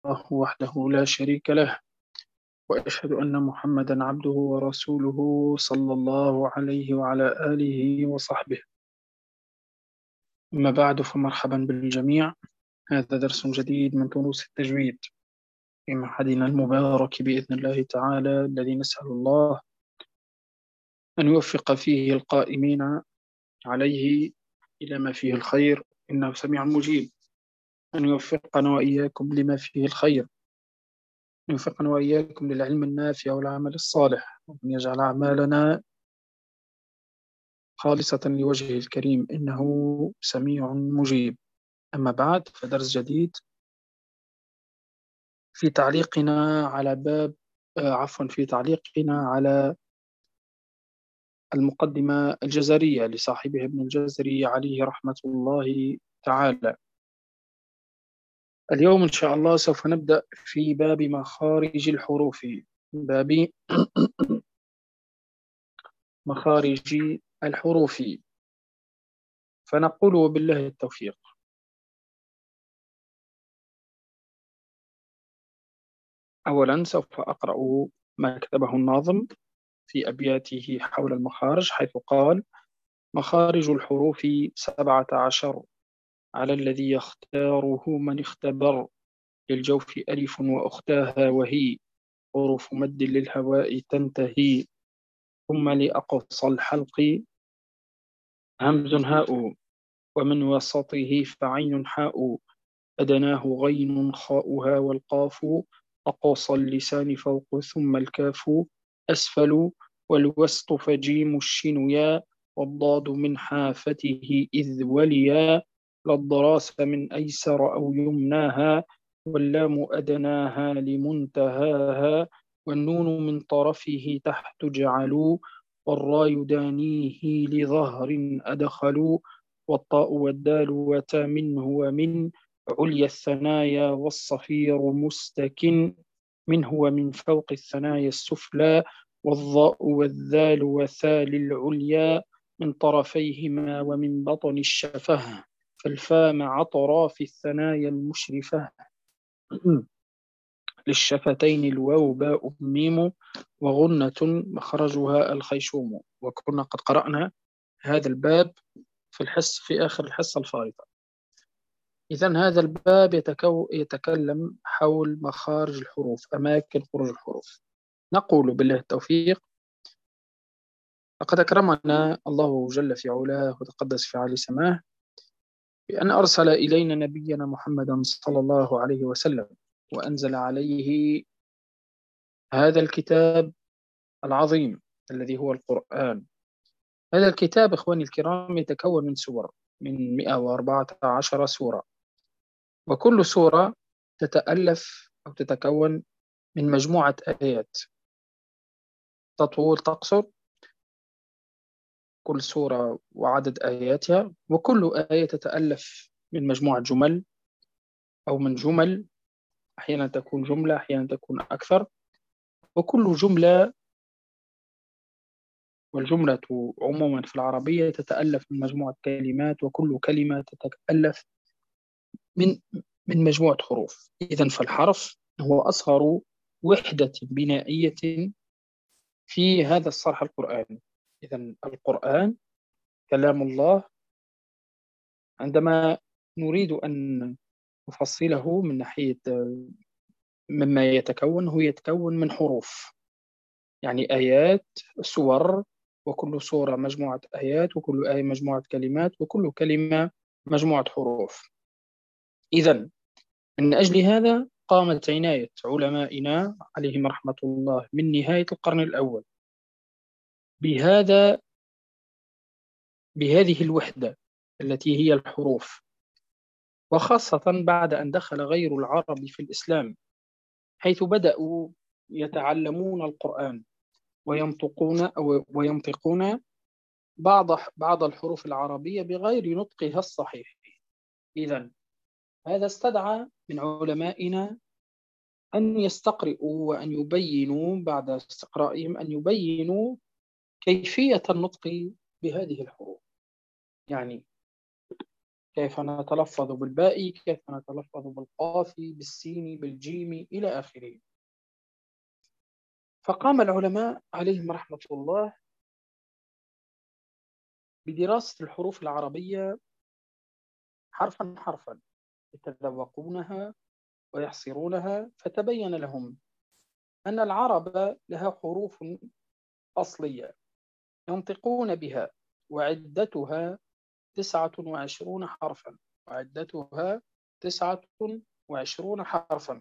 وحده لا شريك له، وأشهد أن محمدا عبده ورسوله صلى الله عليه وعلى آله وصحبه. أما بعد، فمرحبا بالجميع. هذا درس جديد من دروس التجويد في معهدنا المبارك بإذن الله تعالى، الذي نسأل الله أن يوفق فيه القائمين عليه إلى ما فيه الخير، إنه سميع مجيب. أن يوفقنا وإياكم لما فيه الخير، أن يوفقنا وإياكم للعلم النافع والعمل الصالح، وأن يجعل أعمالنا خالصة لوجهه الكريم، إنه سميع مجيب. أما بعد، فدرس جديد في تعليقنا على باب في تعليقنا على المقدمة الجزرية لصاحبه ابن الجزري عليه رحمة الله تعالى. اليوم إن شاء الله سوف نبدأ في باب مخارج الحروف، باب مخارج الحروف. فنقول وبالله التوفيق. أولا سوف أقرأ ما كتبه الناظم في أبياته حول المخارج، حيث قال: مخارج الحروف 17 على الذي يختاره من اختبر، للجوف ألف وأختاها وهي حروف مد للهواء تنتهي، ثم لأقصى الحلق همز هاء، ومن وسطه فعين حاء، أدناه غين خاؤها والقاف، أقصى اللسان فوق ثم الكاف أسفل، والوسط فجيم الشين يا، والضاد من حافته إذ وليا، للضراس من أيسر أو يمناها، واللام أدناها لمنتهاها، والنون من طرفه تحت جعلوا، والراء يدانيه لظهر أدخلوا، والطاء والدال وتا منه ومن عليا الثنايا، والصفير مستكن منه ومن فوق الثنايا السفلى، والضاء والذال وثال العليا من طرفيهما ومن بطن الشفه، فالفاء مع أطراف الثنايا المشرفة للشفتين الواو باء ميم، وغنة مخرجها الخيشوم. وكنا قد قرأنا هذا الباب في آخر الحصة الفارطة. إذن هذا الباب يتكلم حول مخارج الحروف، أماكن خروج الحروف. نقول بالله التوفيق. لقد أكرمنا الله جل في علاه وتقدس في عالي سماه بأن أرسل إلينا نبينا محمدا صلى الله عليه وسلم، وأنزل عليه هذا الكتاب العظيم الذي هو القرآن. هذا الكتاب إخواني الكرام يتكون من سور، من 114 سورة، وكل سورة تتألف أو تتكون من مجموعة آيات تطول تقصر، كل سورة وعدد آياتها، وكل آية تتألف من مجموعة جمل أو من جمل، أحيانا تكون جملة أحيانا تكون أكثر، وكل جملة، والجملة عموما في العربية تتألف من مجموعة كلمات، وكل كلمة تتألف من مجموعة حروف. إذن فالحرف هو أصغر وحدة بنائية في هذا الصرح القرآني. إذن القرآن كلام الله. عندما نريد أن نفصله من ناحية مما يتكون، هو يتكون من حروف، يعني آيات، سور، وكل سورة مجموعة آيات، وكل آية مجموعة كلمات، وكل كلمة مجموعة حروف. إذن من أجل هذا قامت عناية علمائنا عليهم رحمة الله من نهاية القرن الأول بهذه الوحدة التي هي الحروف، وخاصة بعد أن دخل غير العرب في الإسلام، حيث بدأوا يتعلمون القرآن وينطقون بعض الحروف العربية بغير نطقها الصحيح. إذن هذا استدعى من علمائنا أن يستقرئوا وأن يبينوا، بعد استقرائهم أن يبينوا كيفية النطق بهذه الحروف. يعني كيف نتلفظ بالباء، كيف نتلفظ بالقاف، بالسين، بالجيم إلى آخره. فقام العلماء عليهم رحمة الله بدراسة الحروف العربية حرفا حرفا، يتذوقونها ويحصرونها، فتبين لهم أن العرب لها حروف أصلية ينطقون بها، وعدتها 29 حرفا، وعدتها 29 حرفا.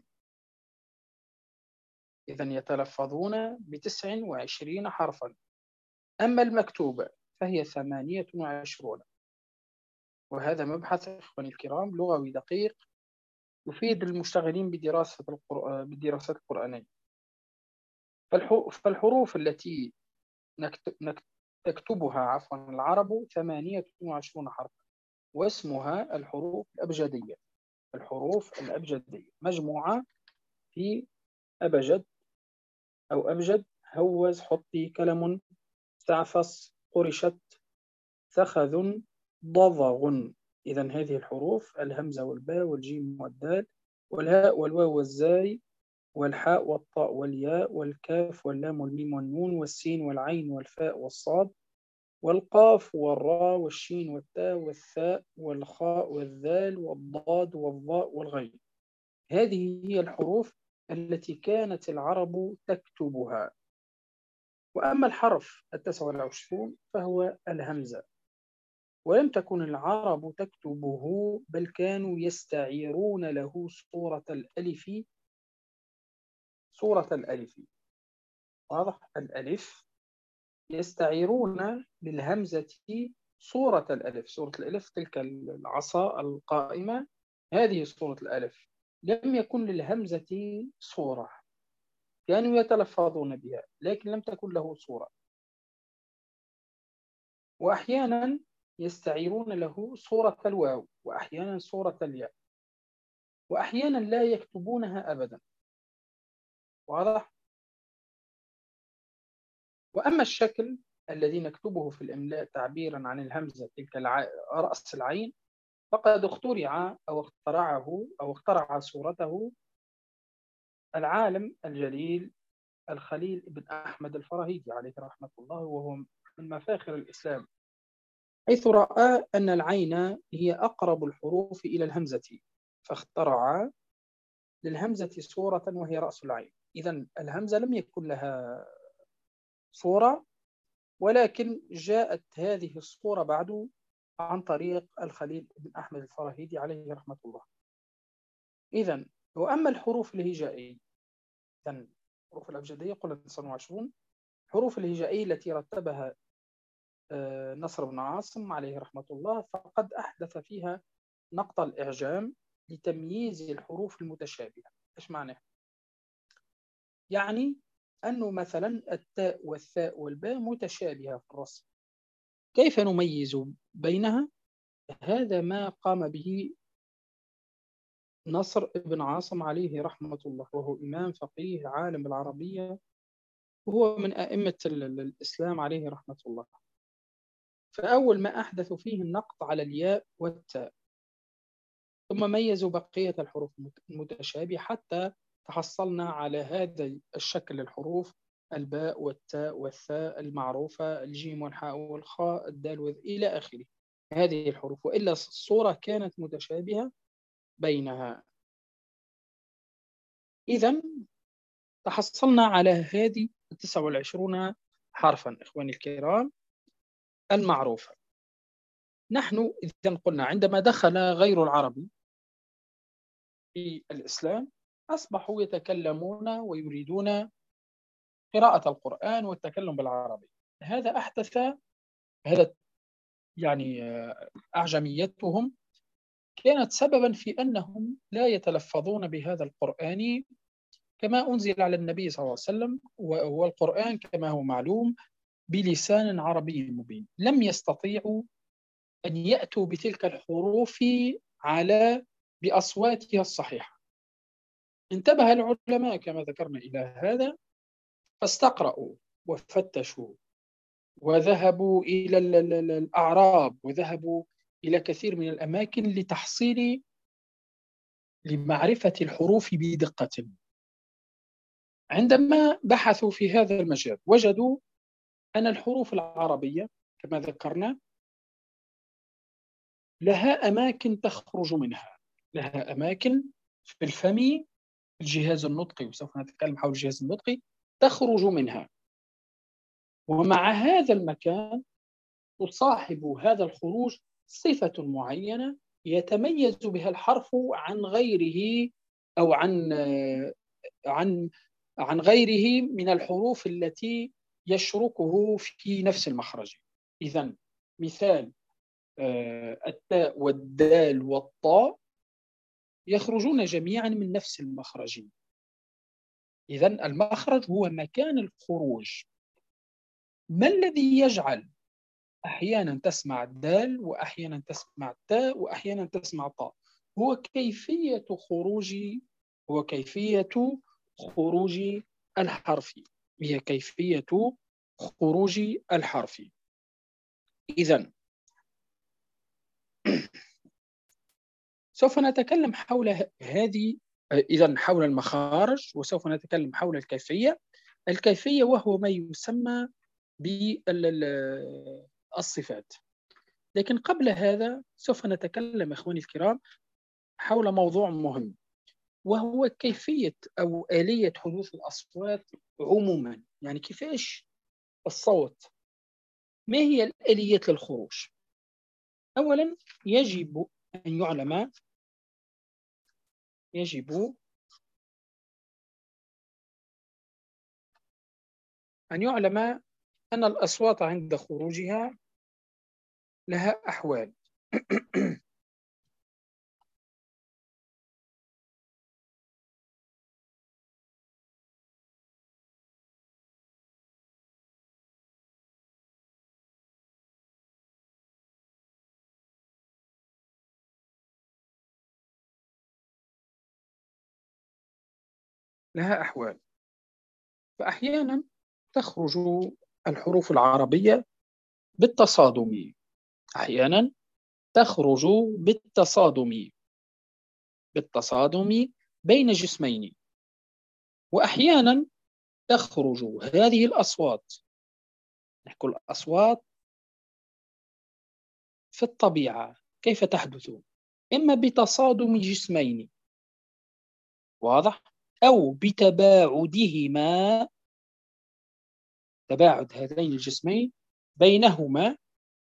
إذن يتلفظون ب29 حرفا. أما المكتوبة فهي 28. وهذا مبحث إخواني الكرام لغوي دقيق يفيد المشتغلين بالدراسات القرآنية. فالحروف التي تكتبها العرب 28 حرفا، واسمها الحروف الأبجدية. الحروف الأبجدية مجموعة في أبجد أو أبجد، هوز، حطي، كلم، تعفص، قرشت، ثخذ، ضضغ. إذن هذه الحروف الهمزة والباء والجيم والدال والهاء والواو والزاي والحاء والطاء والياء والكاف واللام والميم والنون والسين والعين والفاء والصاد والقاف والراء والشين والتاء والثاء والخاء والذال والضاد والظاء والغين. هذه هي الحروف التي كانت العرب تكتبها. وأما الحرف 29 فهو الهمزة، ولم تكن العرب تكتبه، بل كانوا يستعيرون له صورة الألف. صورة الألف، واضح؟ الألف يستعيرون للهمزة صورة الألف. صورة الألف تلك العصا القائمة، هذه صورة الألف. لم يكن للهمزة صورة، كانوا يتلفظون بها لكن لم تكن له صورة. وأحيانا يستعيرون له صورة الواو، وأحيانا صورة الياء، وأحيانا لا يكتبونها أبدا. واضح؟ وأما الشكل الذي نكتبه في الإملاء تعبيرا عن الهمزة تلك رأس العين، فقد اخترع أو اخترع صورته العالم الجليل الخليل بن أحمد الفراهيدي عليه رحمة الله، وهو من مفاخر الإسلام، حيث رأى أن العين هي أقرب الحروف إلى الهمزة، فاخترع للهمزة صورة وهي رأس العين. إذن الهمزة لم يكن لها صورة، ولكن جاءت هذه الصورة بعد عن طريق الخليل بن أحمد الفراهيدي عليه رحمة الله. إذن وأما الحروف الهجائية، الحروف الأبجدية قلنا 29. حروف الهجائية التي رتبها نصر بن عاصم عليه رحمة الله، فقد أحدث فيها نقط الإعجام لتمييز الحروف المتشابهة. إيش معنى؟ يعني أنه مثلا التاء والثاء والباء متشابهة في الرسم، كيف نميز بينها؟ هذا ما قام به نصر بن عاصم عليه رحمة الله، وهو إمام فقيه عالم العربية، وهو من أئمة الإسلام عليه رحمة الله. فأول ما أحدثوا فيه النقط على الياء والتاء، ثم ميزوا بقية الحروف المتشابهة حتى تحصلنا على هذا الشكل: الحروف الباء والتاء والثاء المعروفة، الجيم والحاء والخاء، الدال إلى آخره. هذه الحروف، وإلا الصورة كانت متشابهة بينها. إذن تحصلنا على هذه 29 حرفا إخواني الكرام المعروفة. نحن إذن قلنا عندما دخل غير العربي في الإسلام أصبحوا يتكلمون ويريدون قراءة القرآن والتكلم بالعربي. هذا أحدث هذا يعني أعجميتهم كانت سببا في أنهم لا يتلفظون بهذا القرآن كما أنزل على النبي صلى الله عليه وسلم، والقرآن كما هو معلوم بلسان عربي مبين. لم يستطيعوا أن يأتوا بتلك الحروف بأصواتها الصحيحة. انتبه العلماء كما ذكرنا إلى هذا، فاستقرأوا وفتشوا وذهبوا إلى الأعراب، وذهبوا إلى كثير من الأماكن لمعرفة الحروف بدقة. عندما بحثوا في هذا المجال وجدوا أن الحروف العربية كما ذكرنا لها أماكن تخرج منها، لها أماكن في الفم، في الجهاز النطقي، وسوف نتكلم حول الجهاز النطقي، تخرج منها. ومع هذا المكان تصاحب هذا الخروج صفة معينة يتميز بها الحرف عن غيره، أو عن غيره من الحروف التي يشركه في نفس المخرج. إذن مثال التاء والدال والطاء يخرجون جميعا من نفس المخرج. إذن المخرج هو مكان الخروج. ما الذي يجعل أحيانا تسمع الدال وأحيانا تسمع التاء وأحيانا تسمع الطاء؟ هو كيفية خروج الحرف. هي كيفية خروج الحرف. إذن سوف نتكلم حول حول المخارج، وسوف نتكلم حول الكيفية وهو ما يسمى بالصفات. لكن قبل هذا سوف نتكلم إخواني الكرام حول موضوع مهم، وهو كيفية أو آلية حدوث الأصوات عموما. يعني كيفاش الصوت، ما هي الآليات للخروج؟ أولا يجب أن يعلم أن الأصوات عند خروجها لها أحوال. فأحيانا تخرج الحروف العربية بالتصادم، أحيانا تخرج بالتصادم بين جسمين، وأحيانا تخرج هذه الأصوات، نحكي الأصوات في الطبيعة كيف تحدث؟ إما بتصادم جسمين، واضح؟ أو بتباعدهما، تباعد هذين الجسمين بينهما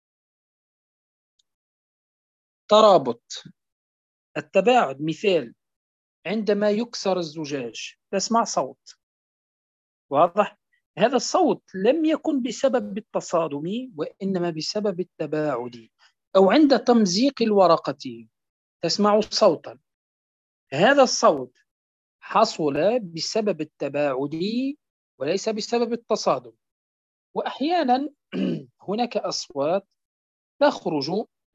ترابط. التباعد مثال عندما يكسر الزجاج تسمع صوت، واضح؟ هذا الصوت لم يكن بسبب التصادم وإنما بسبب التباعد. أو عند تمزيق الورقة تسمع صوتا، هذا الصوت حصل بسبب التباعد وليس بسبب التصادم. وأحيانا هناك أصوات تخرج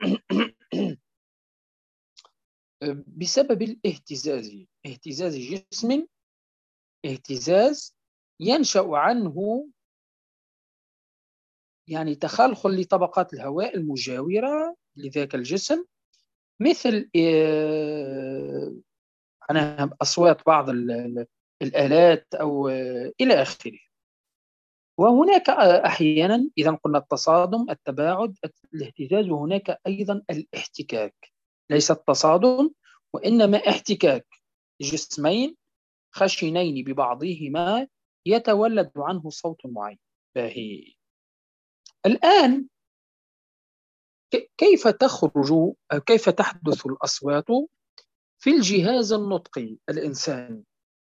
بسبب اهتزاز جسم، اهتزاز ينشأ عنه يعني تخلخل لطبقات الهواء المجاورة لذاك الجسم، مثل أصوات بعض الآلات أو إلى آخره. وهناك أحيانا إذا قلنا التصادم، التباعد، الاهتزاز، وهناك أيضا الاحتكاك، ليس التصادم وإنما احتكاك جسمين خشنين ببعضهما يتولد عنه صوت معين. فهي الآن كيف تحدث الأصوات في الجهاز النطقي الإنساني؟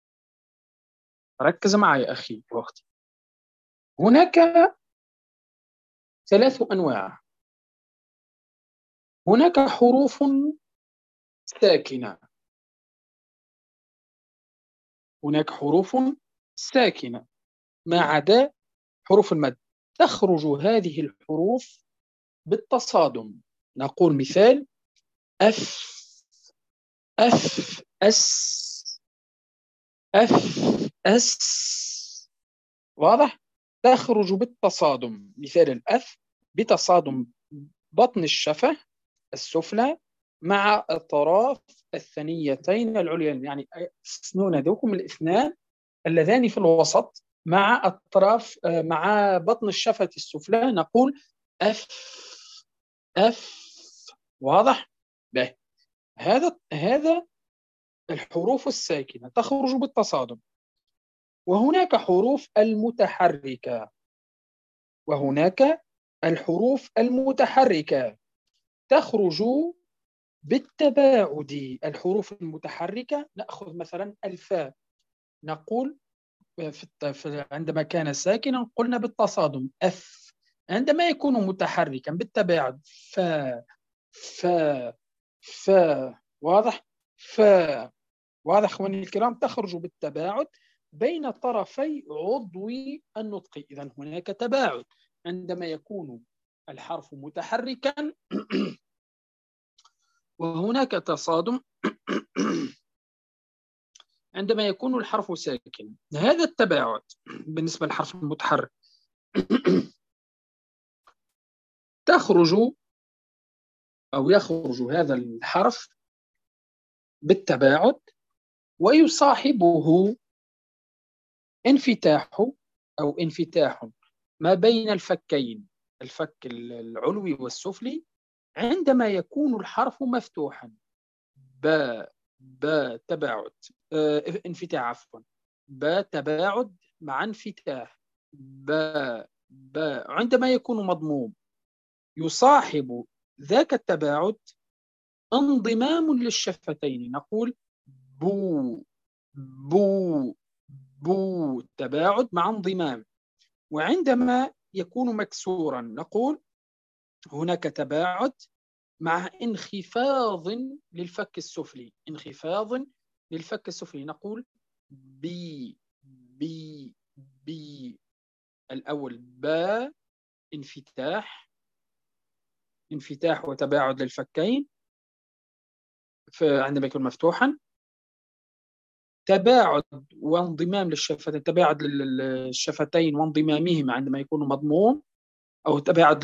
ركز معي أخي وأختي. هناك 3 أنواع. هناك حروف ساكنة، ما عدا حروف المد. تخرج هذه الحروف بالتصادم. نقول مثال أف، أف، أس، أف، أس، واضح؟ تخرج بالتصادم. مثال الأف بتصادم بطن الشفة السفلى مع الطرف الثنيتين العليان، يعني السنون ذوكم الاثنان اللذان في الوسط مع الأطراف مع بطن الشفة السفلى نقول أف أف. واضح؟ به. هذا الحروف الساكنة تخرج بالتصادم. وهناك حروف المتحركة، وهناك الحروف المتحركة تخرج بالتباعد. الحروف المتحركة نأخذ مثلا الفاء، نقول عندما كان ساكنا قلنا بالتصادم أف، عندما يكون متحركا بالتباعد فا فا فا. واضح؟ فا. واضح اخواني الكرام؟ تخرج بالتباعد بين طرفي عضو النطق. إذا هناك تباعد عندما يكون الحرف متحركا وهناك تصادم عندما يكون الحرف ساكنا. هذا التباعد بالنسبة للحرف المتحرك تخرج أو يخرج هذا الحرف بالتباعد ويصاحبه انفتاح أو انفتاح ما بين الفكين، الفك العلوي والسفلي، عندما يكون الحرف مفتوحا. با تباعد انفتاح عفوا، با تباعد مع انفتاح. با عندما يكون مضموم يصاحب ذاك التباعد انضمام للشفتين، نقول بو بو بو، تباعد مع انضمام. وعندما يكون مكسورا نقول هناك تباعد مع انخفاض للفك السفلي، انخفاض للفك السفلي، نقول بي بي بي. الأول با انفتاح، انفتاح وتباعد للفكين عندما يكون مفتوحا، تباعد وانضمام للشفتين، تباعد للشفتين وانضمامهما عندما يكون مضموم، أو تباعد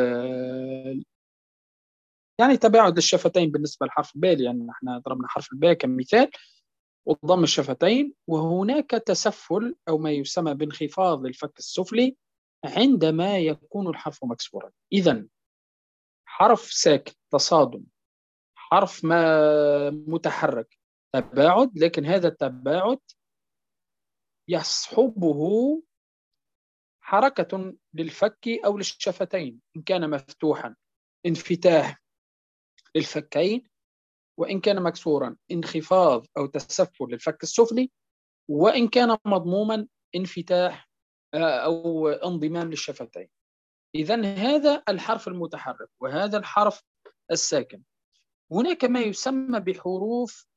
يعني تباعد للشفتين بالنسبة لحرف الباء، يعني احنا ضربنا حرف الباء كمثال، وضم الشفتين. وهناك تسفل أو ما يسمى بانخفاض الفك السفلي عندما يكون الحرف مكسورا. إذن حرف ساكن تصادم، حرف ما متحرك تباعد، لكن هذا التباعد يصحبه حركة للفك أو للشفتين، إن كان مفتوحا انفتاح للفكين، وإن كان مكسورا انخفاض أو تسفل للفك السفلي، وإن كان مضموما انفتاح أو انضمام للشفتين. إذن هذا الحرف المتحرك وهذا الحرف الساكن. هناك ما يسمى بحروف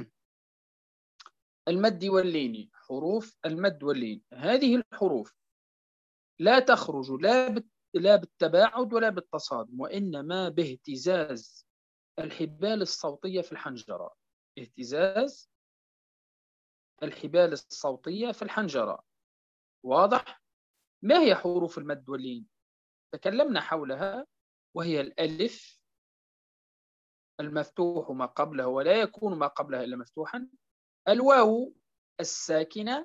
المد واللين. حروف المد واللين هذه الحروف لا تخرج لا بالتباعد ولا بالتصادم، وإنما باهتزاز الحبال الصوتية في الحنجرة. اهتزاز الحبال الصوتية في الحنجرة. واضح؟ ما هي حروف المد واللين؟ تكلمنا حولها، وهي الألف المفتوح ما قبلها ولا يكون ما قبلها إلا مفتوحا، الواو الساكنة،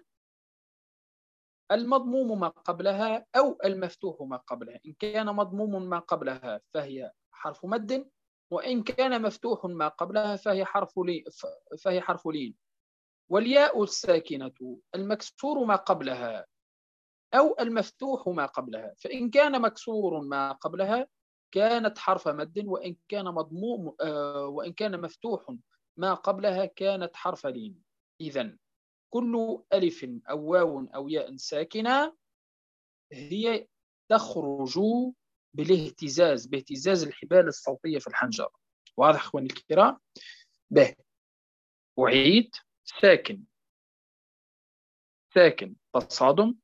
المضموم ما قبلها أو المفتوح ما قبلها. إن كان مضموم ما قبلها فهي حرف مد، وإن كان مفتوح ما قبلها فهي حرف لين. والياء الساكنة المكسور ما قبلها أو المفتوح ما قبلها، فإن كان مكسور ما قبلها كانت حرف مد، وإن كان مضموم وإن كان مفتوح ما قبلها كانت حرف لين. إذن كل ألف أو واو أو ياء ساكنة هي تخرج باهتزاز الحبال الصوتية في الحنجرة. واضح أخواني الكرام؟ به. أعيد: ساكن ساكن تصادم،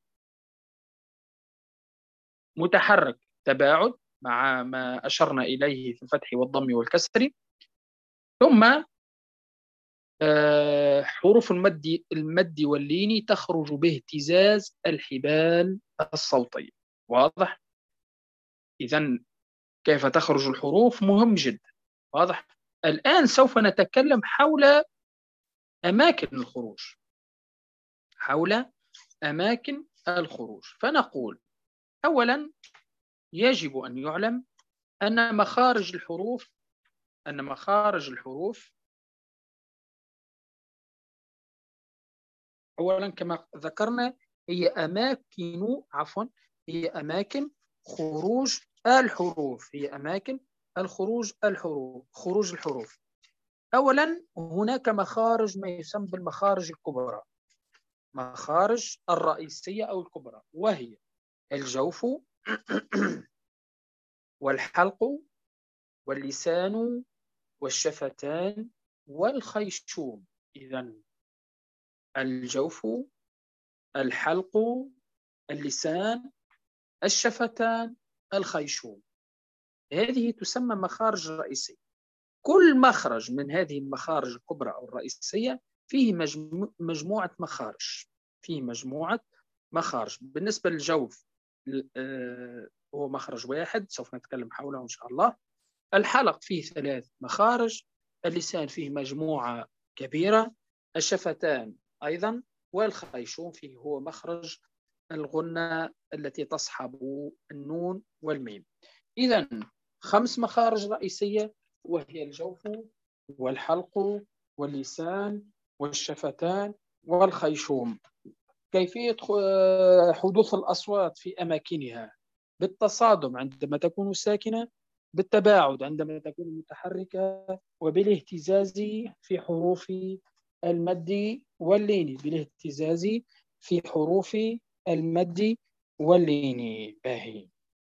متحرك تباعد مع ما أشرنا إليه في الفتح والضم والكسر، ثم حروف المد واللين تخرج باهتزاز الحبال الصوتية. واضح؟ إذن كيف تخرج الحروف مهم جدا. واضح؟ الآن سوف نتكلم حول أماكن الخروج، حول أماكن الخروج. فنقول أولا يجب أن يعلم أن مخارج الحروف أولا كما ذكرنا هي أماكن خروج الحروف، هي أماكن خروج الحروف. أولا هناك مخارج ما يسمى بالمخارج الكبرى، مخارج الرئيسية أو الكبرى، وهي الجوف والحلق واللسان والشفتان والخيشوم. إذن الجوف، الحلق، اللسان، الشفتان، الخيشوم، هذه تسمى مخارج رئيسية. كل مخرج من هذه المخارج الكبرى أو الرئيسية فيه مجموعة مخارج. بالنسبة للجوف هو مخرج واحد سوف نتكلم حوله إن شاء الله. الحلق فيه 3 مخارج، اللسان فيه مجموعة كبيرة، الشفتان أيضا، والخيشوم فيه هو مخرج الغنة التي تصحب النون والميم. إذن 5 مخارج رئيسية، وهي الجوف والحلق واللسان والشفتان والخيشوم. كيفية حدوث الأصوات في أماكنها: بالتصادم عندما تكون ساكنة، بالتباعد عندما تكون متحركة، وبالاهتزاز في حروف المد واللين، باهي.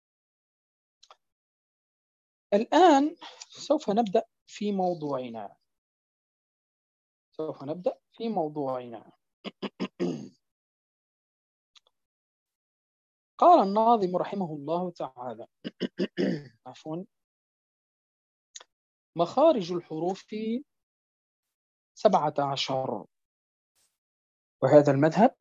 الآن سوف نبدأ في موضوعنا. قال الناظم رحمه الله تعالى عفوا: مخارج الحروف 17، وهذا المذهب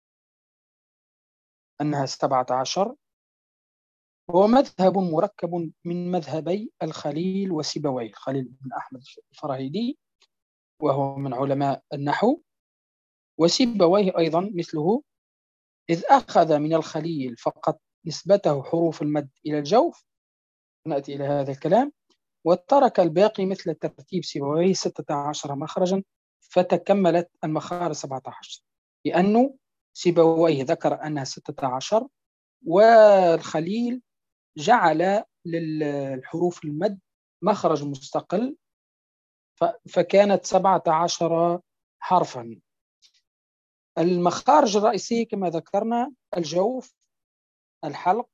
أنها 17 هو مذهب مركب من مذهبي الخليل وسيبويه. خليل بن أحمد الفراهيدي وهو من علماء النحو، وسيبويه أيضا مثله، إذ أخذ من الخليل فقط نسبته حروف المد إلى الجوف، نأتي إلى هذا الكلام، وترك الباقي مثل ترتيب سيبويه 16 مخرجا، فتكملت المخارج 17، لأنه سيبويه ذكر أنها 16 والخليل جعل للحروف المد مخرج مستقل، فكانت 17 حرفا. المخارج الرئيسية كما ذكرنا: الجوف، الحلق،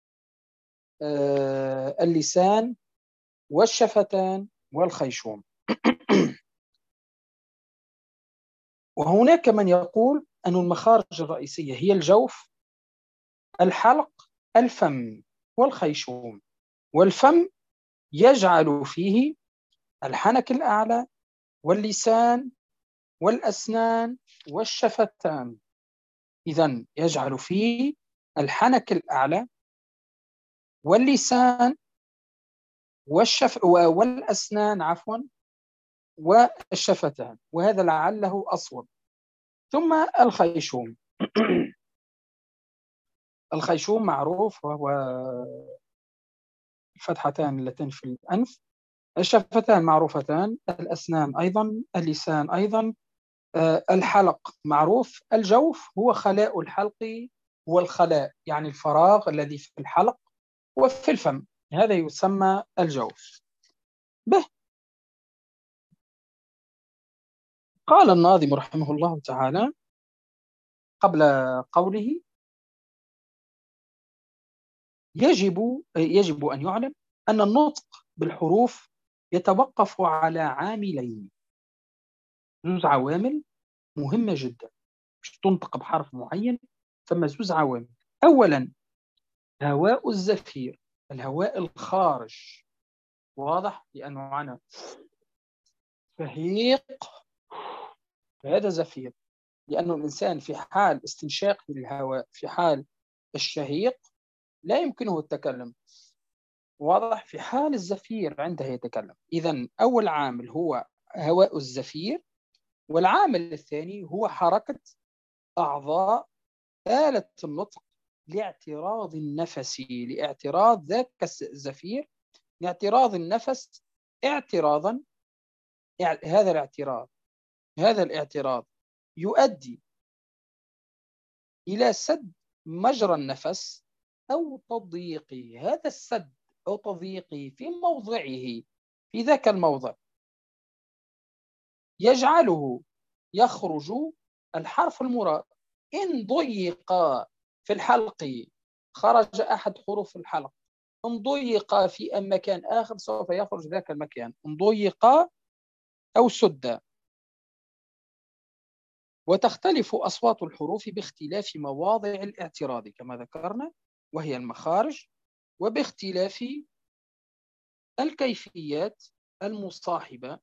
اللسان، والشفتان، والخيشوم. وهناك من يقول أن المخارج الرئيسية هي الجوف، الحلق، الفم، والخيشوم. والفم يجعل فيه الحنك الأعلى واللسان والأسنان والشفتان. إذن يجعل فيه الحنك الأعلى واللسان والأسنان والشفتان، وهذا لعله أصوب. ثم الخيشوم. الخيشوم معروف وهو الفتحتان اللتان في الأنف، الشفتان معروفتان، الأسنان أيضا، اللسان أيضا، الحلق معروف. الجوف هو خلاء الحلق، والخلاء يعني الفراغ الذي في الحلق وفي الفم، هذا يسمى الجوف. به قال الناظم رحمه الله تعالى قبل قوله: يجب أن يعلم أن النطق بالحروف يتوقف على عاملين، زوج عوامل مهمة جدا. مش تنطق بحرف معين، ثم زوج عوامل. أولا هواء الزفير، الهواء الخارج، واضح، لأنه معنا شهيق، هذا زفير، لأنه الإنسان في حال استنشاقه للهواء في حال الشهيق لا يمكنه التكلم، واضح؟ في حال الزفير عندها يتكلم. إذن أول عامل هو هواء الزفير، والعامل الثاني هو حركة أعضاء آلة النطق لاعتراض النفس، لاعتراض ذاك الزفير، لاعتراض النفس اعتراضا. هذا الاعتراض يؤدي إلى سد مجرى النفس أو تضييقه. هذا السد أو تضييقه في موضعه، في ذاك الموضع، يجعله يخرج الحرف المراد. إن ضيق في الحلق خرج أحد حروف الحلق، إن ضيق في مكان آخر سوف يخرج ذاك المكان، إن ضيق أو سد. وتختلف أصوات الحروف باختلاف مواضع الاعتراض كما ذكرنا، وهي المخارج، وباختلاف الكيفيات المصاحبة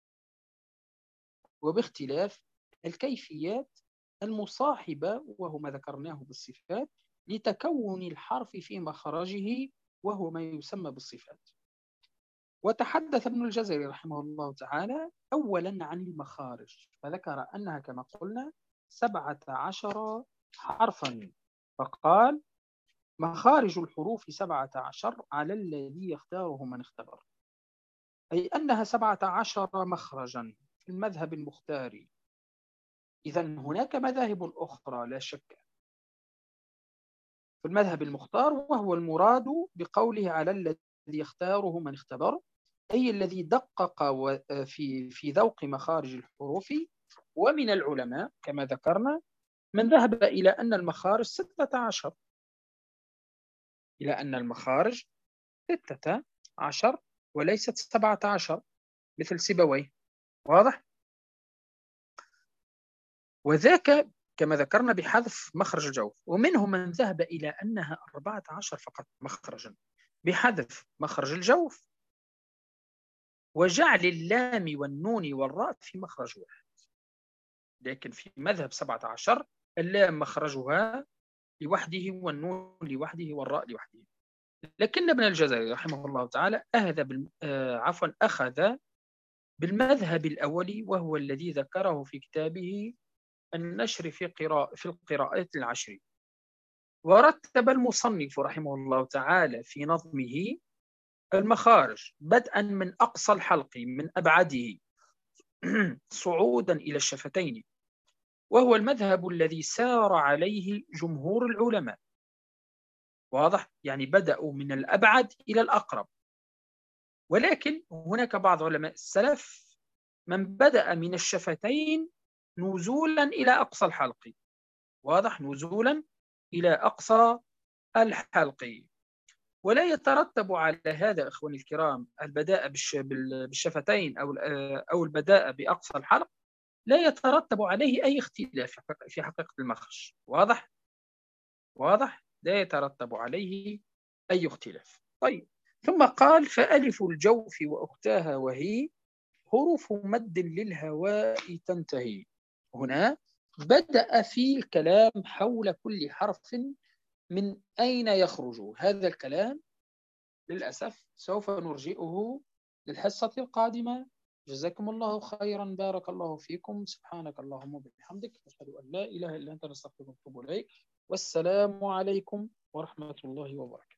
وهو ما ذكرناه بالصفات لتكون الحرف في مخرجه، وهو ما يسمى بالصفات. وتحدث ابن الجزري رحمه الله تعالى أولا عن المخارج، فذكر أنها كما قلنا 17 حرفا، فقال: مخارج الحروف 17 على الذي يختاره من اختبر، أي أنها 17 مخرجا في المذهب المختاري. إذن هناك مذاهب أخرى لا شك في المذهب المختار، وهو المراد بقوله على الذي يختاره من اختبر، أي الذي دقق في ذوق مخارج الحروف. ومن العلماء كما ذكرنا من ذهب إلى أن المخارج 16، وليست 17 مثل سيبويه. واضح؟ وذاك كما ذكرنا بحذف مخرج الجوف. ومنهم من ذهب إلى أنها 14 فقط مخرجا بحذف مخرج الجوف، وجعل اللام والنون والراء في مخرج واحد. لكن في مذهب 17 اللام مخرجها لوحده، والنون لوحده، والراء لوحده. لكن ابن الجزري رحمه الله تعالى أخذ بالمذهب الأول، وهو الذي ذكره في كتابه النشر في القراءات العشر. ورتب المصنف رحمه الله تعالى في نظمه المخارج بدءا من أقصى الحلق من أبعده صعودا إلى الشفتين، وهو المذهب الذي سار عليه جمهور العلماء. واضح؟ يعني بدأوا من الأبعد إلى الأقرب. ولكن هناك بعض علماء السلف من بدأ من الشفتين نزولا إلى أقصى الحلق. واضح؟ نزولا إلى أقصى الحلق. ولا يترتب على هذا إخواني الكرام البداء بالشفتين أو البداء بأقصى الحلق، لا يترتب عليه أي اختلاف في حقيقة المخرج. واضح؟ لا يترتب عليه أي اختلاف. طيب، ثم قال: فألف الجوف وأختاها وهي حروف مد للهواء تنتهي. هنا بدأ في الكلام حول كل حرف من أين يخرج. هذا الكلام للأسف سوف نرجئه للحصة القادمة. جزاكم الله خيرا، بارك الله فيكم، سبحانك اللهم وبحمدك، أشهد أن لا إله إلا أنت، نستغفرك ونتوب إليك، والسلام عليكم ورحمة الله وبركاته.